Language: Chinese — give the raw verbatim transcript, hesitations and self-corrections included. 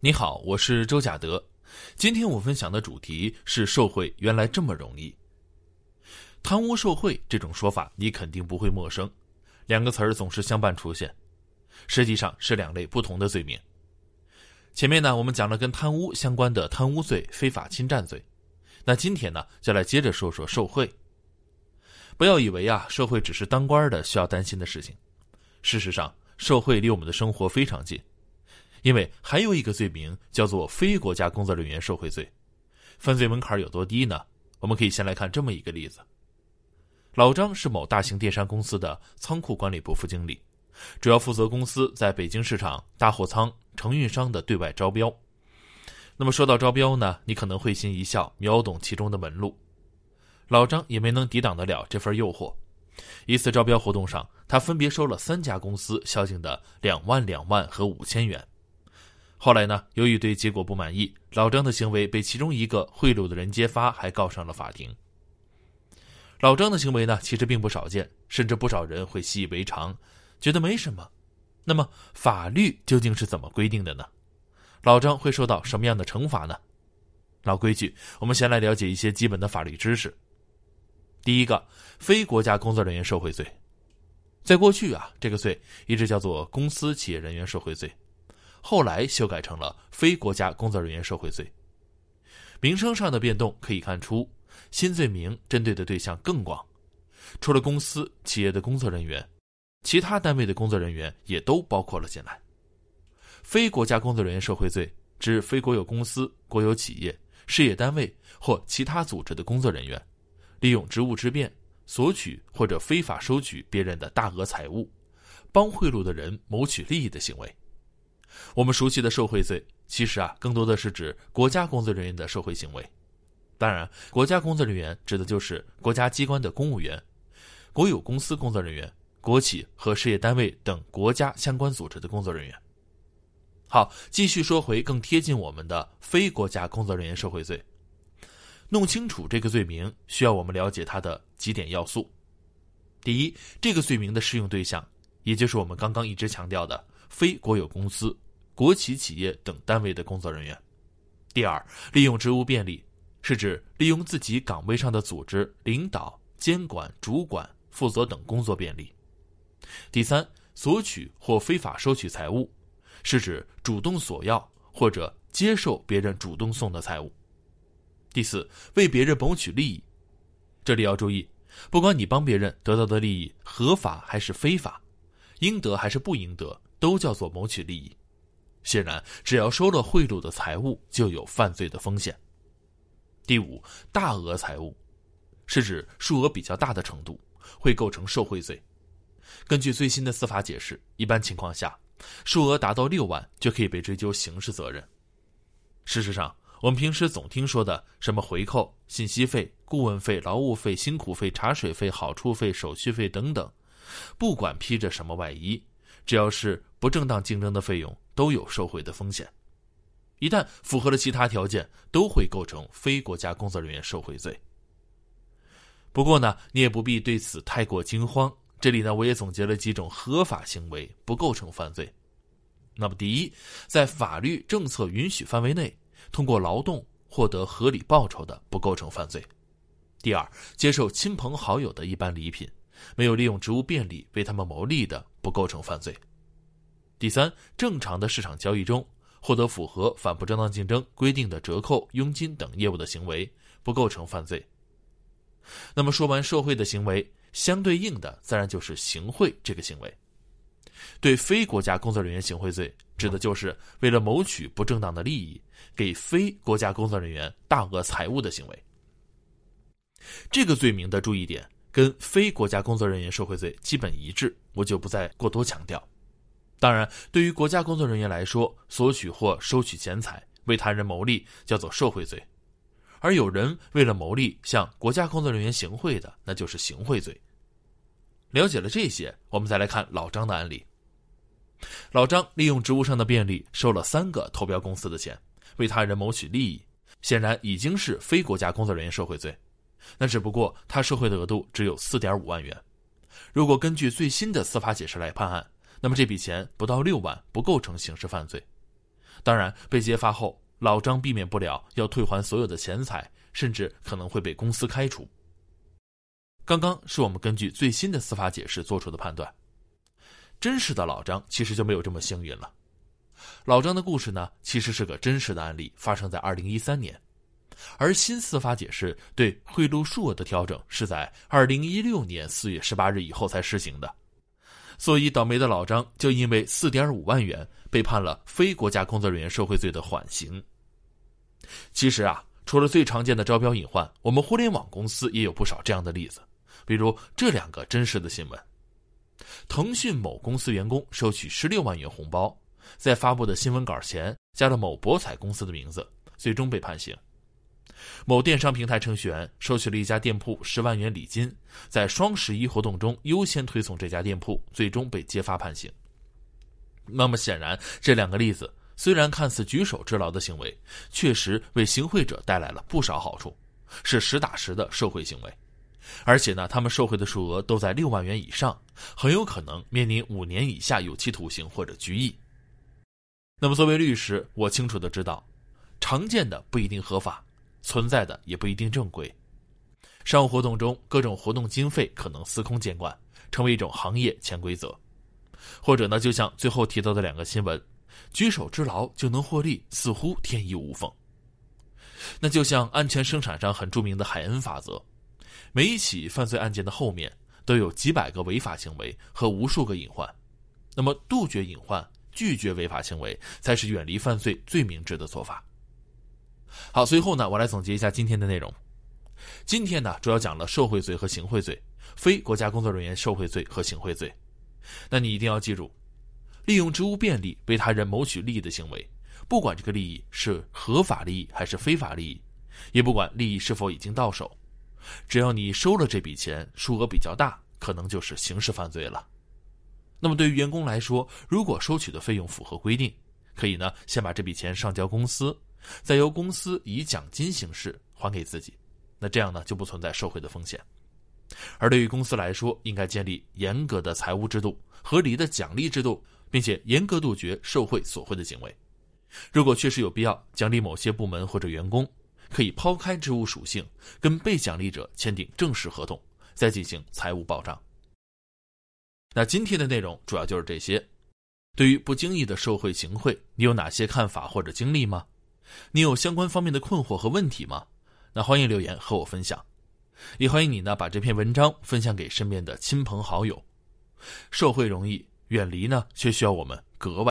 你好，我是周甲德。今天我分享的主题是受贿原来这么容易。贪污受贿这种说法你肯定不会陌生，两个词儿总是相伴出现，实际上是两类不同的罪名。前面呢，我们讲了跟贪污相关的贪污罪、非法侵占罪，那今天呢，就来接着说说受贿。不要以为啊，受贿只是当官的需要担心的事情，事实上，受贿离我们的生活非常近。因为还有一个罪名叫做非国家工作人员受贿罪，犯罪门槛有多低呢？我们可以先来看这么一个例子。老张是某大型电商公司的仓库管理部副经理，主要负责公司在北京市场大货仓承运商的对外招标。那么说到招标呢，你可能会心一笑，秒懂其中的门路。老张也没能抵挡得了这份诱惑。一次招标活动上，他分别收了三家公司孝敬的两万、两万和五千元。后来呢，由于对结果不满意，老张的行为被其中一个贿赂的人揭发，还告上了法庭。老张的行为呢，其实并不少见，甚至不少人会习以为常，觉得没什么。那么法律究竟是怎么规定的呢？老张会受到什么样的惩罚呢？老规矩，我们先来了解一些基本的法律知识。第一个，非国家工作人员受贿罪。在过去啊，这个罪一直叫做公司企业人员受贿罪，后来修改成了非国家工作人员受贿罪。名称上的变动可以看出，新罪名针对的对象更广，除了公司企业的工作人员，其他单位的工作人员也都包括了进来。非国家工作人员受贿罪指非国有公司、国有企业、事业单位或其他组织的工作人员，利用职务之便索取或者非法收取别人的大额财物，帮贿赂的人谋取利益的行为。我们熟悉的受贿罪，其实啊，更多的是指国家工作人员的受贿行为。当然，国家工作人员指的就是国家机关的公务员、国有公司工作人员、国企和事业单位等国家相关组织的工作人员。好，继续说回更贴近我们的非国家工作人员受贿罪。弄清楚这个罪名，需要我们了解它的几点要素。第一，这个罪名的适用对象，也就是我们刚刚一直强调的非国有公司、国企企业等单位的工作人员。第二，利用职务便利，是指利用自己岗位上的组织、领导、监管、主管、负责等工作便利。第三，索取或非法收取财物，是指主动索要或者接受别人主动送的财物。第四，为别人谋取利益。这里要注意，不管你帮别人得到的利益合法还是非法，应得还是不应得，都叫做谋取利益。显然，只要收了贿赂的财物，就有犯罪的风险。第五，大额财物，是指数额比较大的程度，会构成受贿罪。根据最新的司法解释，一般情况下，数额达到六万就可以被追究刑事责任。事实上，我们平时总听说的什么回扣、信息费、顾问费、劳务费、辛苦费、茶水费、好处费、手续费等等，不管披着什么外衣，只要是不正当竞争的费用，都有受贿的风险。一旦符合了其他条件，都会构成非国家工作人员受贿罪。不过呢，你也不必对此太过惊慌，这里呢，我也总结了几种合法行为不构成犯罪。那么第一，在法律政策允许范围内，通过劳动获得合理报酬的不构成犯罪。第二，接受亲朋好友的一般礼品，没有利用职务便利为他们谋利的不构成犯罪。第三，正常的市场交易中获得符合反不正当竞争规定的折扣、佣金等业务的行为，不构成犯罪。那么说完受贿的行为，相对应的自然就是行贿这个行为。对非国家工作人员行贿罪，指的就是为了谋取不正当的利益，给非国家工作人员大额财物的行为。这个罪名的注意点跟非国家工作人员受贿罪基本一致，我就不再过多强调。当然，对于国家工作人员来说，索取或收取钱财，为他人谋利叫做受贿罪。而有人为了谋利向国家工作人员行贿的，那就是行贿罪。了解了这些，我们再来看老张的案例。老张利用职务上的便利，收了三个投标公司的钱，为他人谋取利益，显然已经是非国家工作人员受贿罪。那只不过他受贿的额度只有 四点五万元。如果根据最新的司法解释来判案，那么这笔钱不到六万，不构成刑事犯罪。 当然，被揭发后，老张避免不了要退还所有的钱财，甚至可能会被公司开除。刚刚是我们根据最新的司法解释做出的判断，真实的老张其实就没有这么幸运了。老张的故事呢，其实是个真实的案例，发生在二零一三年，而新司法解释对贿赂数额的调整是在二零一六年四月十八日以后才施行的。所以倒霉的老张就因为 四点五万元被判了非国家工作人员受贿罪的缓刑。其实啊，除了最常见的招标隐患，我们互联网公司也有不少这样的例子，比如这两个真实的新闻。腾讯某公司员工收取十六万元红包，在发布的新闻稿前加了某博彩公司的名字，最终被判刑。某电商平台程序员收取了一家店铺十万元礼金，在双十一活动中优先推送这家店铺，最终被揭发判刑。那么显然，这两个例子虽然看似举手之劳的行为，确实为行贿者带来了不少好处，是实打实的受贿行为。而且呢，他们受贿的数额都在六万元以上，很有可能面临五年以下有期徒刑或者拘役。那么作为律师，我清楚地知道，常见的不一定合法，存在的也不一定正规。商务活动中各种活动经费可能司空见惯，成为一种行业潜规则。或者呢，就像最后提到的两个新闻，举手之劳就能获利，似乎天衣无缝。那就像安全生产上很著名的海恩法则，每一起犯罪案件的后面都有几百个违法行为和无数个隐患。那么杜绝隐患，拒绝违法行为，才是远离犯罪最明智的做法。好，随后呢，我来总结一下今天的内容。今天呢，主要讲了受贿罪和行贿罪，非国家工作人员受贿罪和行贿罪。那你一定要记住，利用职务便利为他人谋取利益的行为，不管这个利益是合法利益还是非法利益，也不管利益是否已经到手，只要你收了这笔钱，数额比较大，可能就是刑事犯罪了。那么对于员工来说，如果收取的费用符合规定，可以呢先把这笔钱上交公司，再由公司以奖金形式还给自己，那这样呢就不存在受贿的风险。而对于公司来说，应该建立严格的财务制度、合理的奖励制度，并且严格杜绝受贿索贿的行为。如果确实有必要奖励某些部门或者员工，可以抛开职务属性，跟被奖励者签订正式合同，再进行财务报账。那今天的内容主要就是这些。对于不经意的受贿行贿，你有哪些看法或者经历吗？你有相关方面的困惑和问题吗？那欢迎留言和我分享。也欢迎你呢把这篇文章分享给身边的亲朋好友。受贿容易，远离呢却需要我们格外